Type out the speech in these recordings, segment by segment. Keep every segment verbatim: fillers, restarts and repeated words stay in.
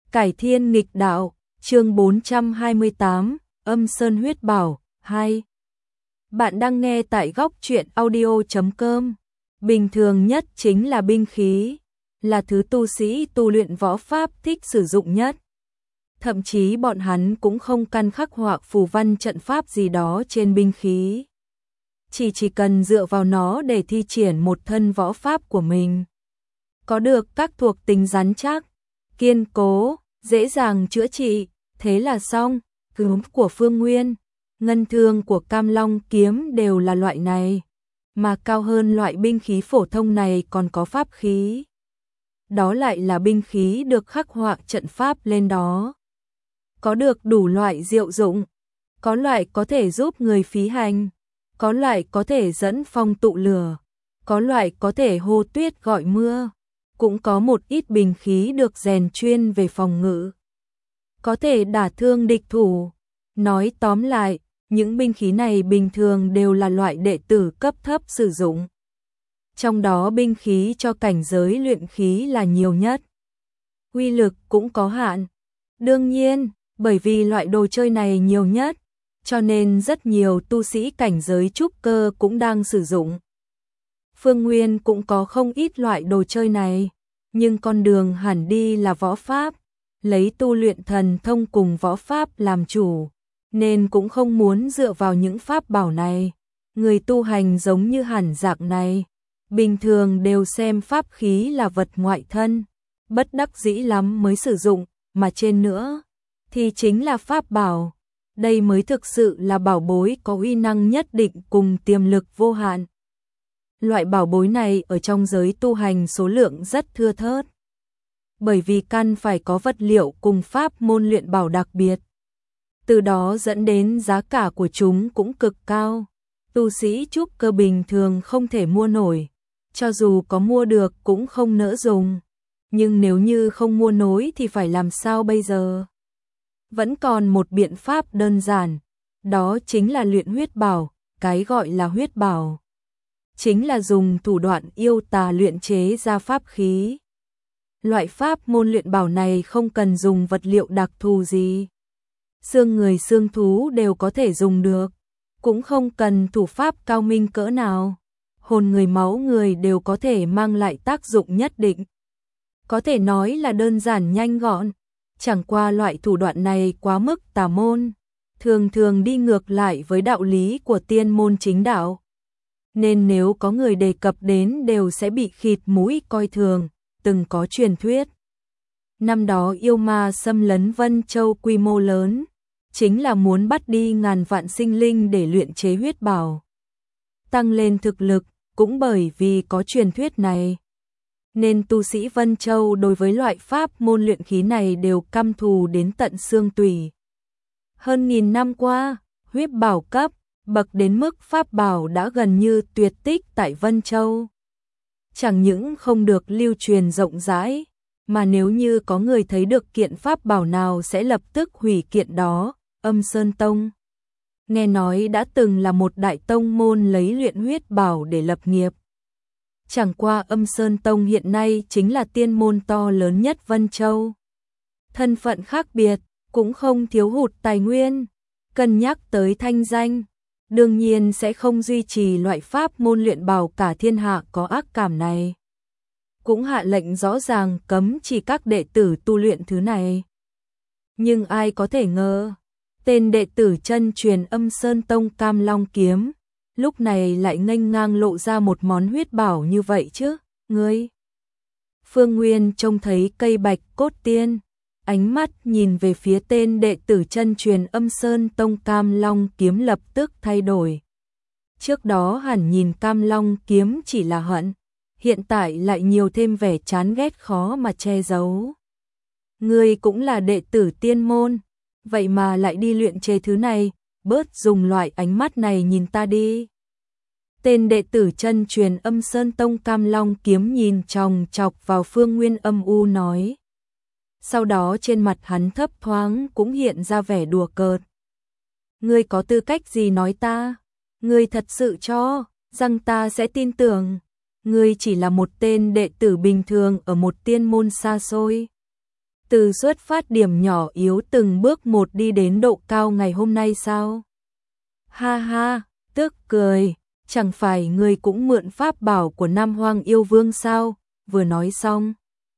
Cải thiên nghịch đạo, chương bốn trăm hai mươi tám, Âm Sơn huyết bảo, hai. Bạn đang nghe tại góc truyện audio chấm com. Bình thường nhất chính là binh khí, là thứ tu sĩ tu luyện võ pháp thích sử dụng nhất. Thậm chí bọn hắn cũng không căn khắc họa phù văn trận pháp gì đó trên binh khí. Chỉ chỉ cần dựa vào nó để thi triển một thân võ pháp của mình. Có được các thuộc tính rắn chắc, kiên cố, dễ dàng chữa trị, thế là xong. Cướm của Phương Nguyên, ngân thương của Cam Long kiếm đều là loại này, mà cao hơn loại binh khí phổ thông này còn có pháp khí. Đó lại là binh khí được khắc họa trận pháp lên đó. Có được đủ loại diệu dụng, có loại có thể giúp người phí hành, có loại có thể dẫn phong tụ lửa, có loại có thể hô tuyết gọi mưa, cũng có một ít binh khí được rèn chuyên về phòng ngự, có thể đả thương địch thủ. Nói tóm lại, những binh khí này bình thường đều là loại đệ tử cấp thấp sử dụng. Trong đó binh khí cho cảnh giới luyện khí là nhiều nhất. Uy lực cũng có hạn. Đương nhiên, bởi vì loại đồ chơi này nhiều nhất, cho nên rất nhiều tu sĩ cảnh giới trúc cơ cũng đang sử dụng. Phương Nguyên cũng có không ít loại đồ chơi này, nhưng con đường hẳn đi là võ pháp, lấy tu luyện thần thông cùng võ pháp làm chủ, nên cũng không muốn dựa vào những pháp bảo này. Người tu hành giống như hẳn dạng này, bình thường đều xem pháp khí là vật ngoại thân, bất đắc dĩ lắm mới sử dụng, mà trên nữa thì chính là pháp bảo. Đây mới thực sự là bảo bối có uy năng nhất định cùng tiềm lực vô hạn. Loại bảo bối này ở trong giới tu hành số lượng rất thưa thớt, bởi vì căn phải có vật liệu cùng pháp môn luyện bảo đặc biệt. Từ đó dẫn đến giá cả của chúng cũng cực cao. Tu sĩ trúc cơ bình thường không thể mua nổi, cho dù có mua được cũng không nỡ dùng. Nhưng nếu như không mua nổi thì phải làm sao bây giờ? Vẫn còn một biện pháp đơn giản, đó chính là luyện huyết bảo. Cái gọi là huyết bảo chính là dùng thủ đoạn yêu tà luyện chế ra pháp khí. Loại pháp môn luyện bảo này không cần dùng vật liệu đặc thù gì. Xương người xương thú đều có thể dùng được, cũng không cần thủ pháp cao minh cỡ nào. Hồn người máu người đều có thể mang lại tác dụng nhất định. Có thể nói là đơn giản nhanh gọn, chẳng qua loại thủ đoạn này quá mức tà môn, thường thường đi ngược lại với đạo lý của tiên môn chính đạo. Nên nếu có người đề cập đến đều sẽ bị khịt mũi coi thường. Từng có truyền thuyết, năm đó yêu ma xâm lấn Vân Châu quy mô lớn, chính là muốn bắt đi ngàn vạn sinh linh để luyện chế huyết bảo, tăng lên thực lực. Cũng bởi vì có truyền thuyết này, nên tu sĩ Vân Châu đối với loại pháp môn luyện khí này đều căm thù đến tận xương tủy. Hơn nghìn năm qua, huyết bảo cấp bậc đến mức pháp bảo đã gần như tuyệt tích tại Vân Châu. Chẳng những không được lưu truyền rộng rãi, mà nếu như có người thấy được kiện pháp bảo nào sẽ lập tức hủy kiện đó. Âm Sơn Tông, nghe nói đã từng là một đại tông môn lấy luyện huyết bảo để lập nghiệp. Chẳng qua Âm Sơn Tông hiện nay chính là tiên môn to lớn nhất Vân Châu. Thân phận khác biệt, cũng không thiếu hụt tài nguyên. Cân nhắc tới thanh danh, đương nhiên sẽ không duy trì loại pháp môn luyện bảo cả thiên hạ có ác cảm này. Cũng hạ lệnh rõ ràng cấm chỉ các đệ tử tu luyện thứ này. Nhưng ai có thể ngờ, tên đệ tử chân truyền Âm Sơn Tông Cam Long kiếm, lúc này lại nghênh ngang lộ ra một món huyết bảo như vậy chứ, ngươi. Phương Nguyên trông thấy cây bạch cốt tiên, ánh mắt nhìn về phía tên đệ tử chân truyền Âm Sơn Tông Cam Long kiếm lập tức thay đổi. Trước đó hẳn nhìn Cam Long kiếm chỉ là hận, hiện tại lại nhiều thêm vẻ chán ghét khó mà che giấu. Ngươi cũng là đệ tử tiên môn, vậy mà lại đi luyện chế thứ này, bớt dùng loại ánh mắt này nhìn ta đi. Tên đệ tử chân truyền Âm Sơn Tông Cam Long kiếm nhìn chòng chọc vào Phương Nguyên âm u nói. Sau đó trên mặt hắn thấp thoáng cũng hiện ra vẻ đùa cợt. Ngươi có tư cách gì nói ta? Ngươi thật sự cho rằng ta sẽ tin tưởng? Ngươi chỉ là một tên đệ tử bình thường ở một tiên môn xa xôi. Từ xuất phát điểm nhỏ yếu từng bước một đi đến độ cao ngày hôm nay sao? Ha ha, tức cười, chẳng phải ngươi cũng mượn pháp bảo của Nam Hoang Yêu Vương sao? Vừa nói xong,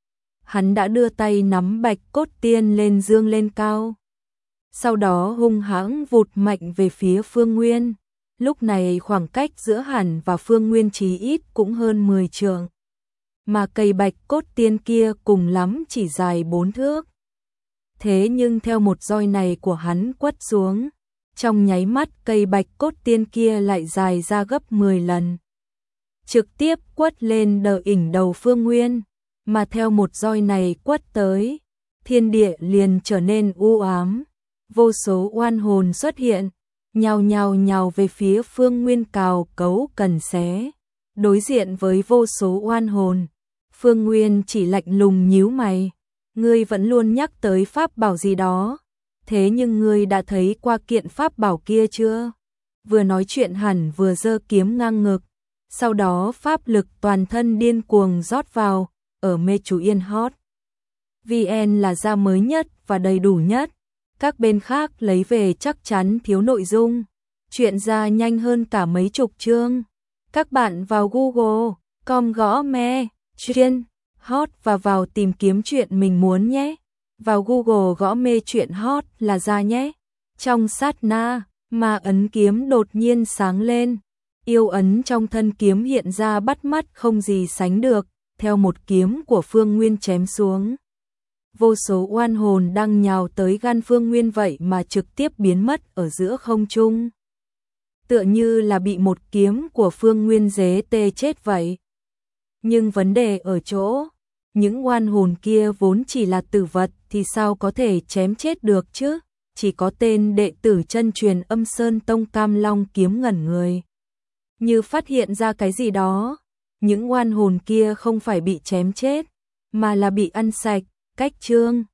hắn đã đưa tay nắm bạch cốt tiên lên dương lên cao. Sau đó hung hãng vụt mạnh về phía Phương Nguyên. Lúc này khoảng cách giữa hắn và Phương Nguyên chí ít cũng hơn mười trượng. Mà cây bạch cốt tiên kia cùng lắm chỉ dài bốn thước. Thế nhưng theo một roi này của hắn quất xuống, trong nháy mắt cây bạch cốt tiên kia lại dài ra gấp mười lần. Trực tiếp quất lên đờ ỉnh đầu Phương Nguyên, mà theo một roi này quất tới, thiên địa liền trở nên u ám, vô số oan hồn xuất hiện, nhào nhào nhào về phía Phương Nguyên cào cấu cần xé. Đối diện với vô số oan hồn, Phương Nguyên chỉ lạnh lùng nhíu mày, ngươi vẫn luôn nhắc tới pháp bảo gì đó, thế nhưng ngươi đã thấy qua kiện pháp bảo kia chưa? Vừa nói chuyện hẳn vừa giơ kiếm ngang ngực, sau đó pháp lực toàn thân điên cuồng rót vào, ở mê chú Yên Hot vê en là ra mới nhất và đầy đủ nhất, các bên khác lấy về chắc chắn thiếu nội dung, chuyện ra nhanh hơn cả mấy chục chương. Các bạn vào Google chấm com gõ me truyện hot và vào tìm kiếm chuyện mình muốn nhé. Vào Google gõ mê truyện hot là ra nhé. Trong sát na, mà ấn kiếm đột nhiên sáng lên. Yêu ấn trong thân kiếm hiện ra bắt mắt không gì sánh được, theo một kiếm của Phương Nguyên chém xuống. Vô số oan hồn đang nhào tới gan Phương Nguyên vậy mà trực tiếp biến mất ở giữa không trung. Tựa như là bị một kiếm của Phương Nguyên dế tê chết vậy. Nhưng vấn đề ở chỗ, những oan hồn kia vốn chỉ là tử vật thì sao có thể chém chết được chứ? Chỉ có tên đệ tử chân truyền Âm Sơn Tông Cam Long kiếm ngẩn người. Như phát hiện ra cái gì đó, những oan hồn kia không phải bị chém chết, mà là bị ăn sạch, cách chương.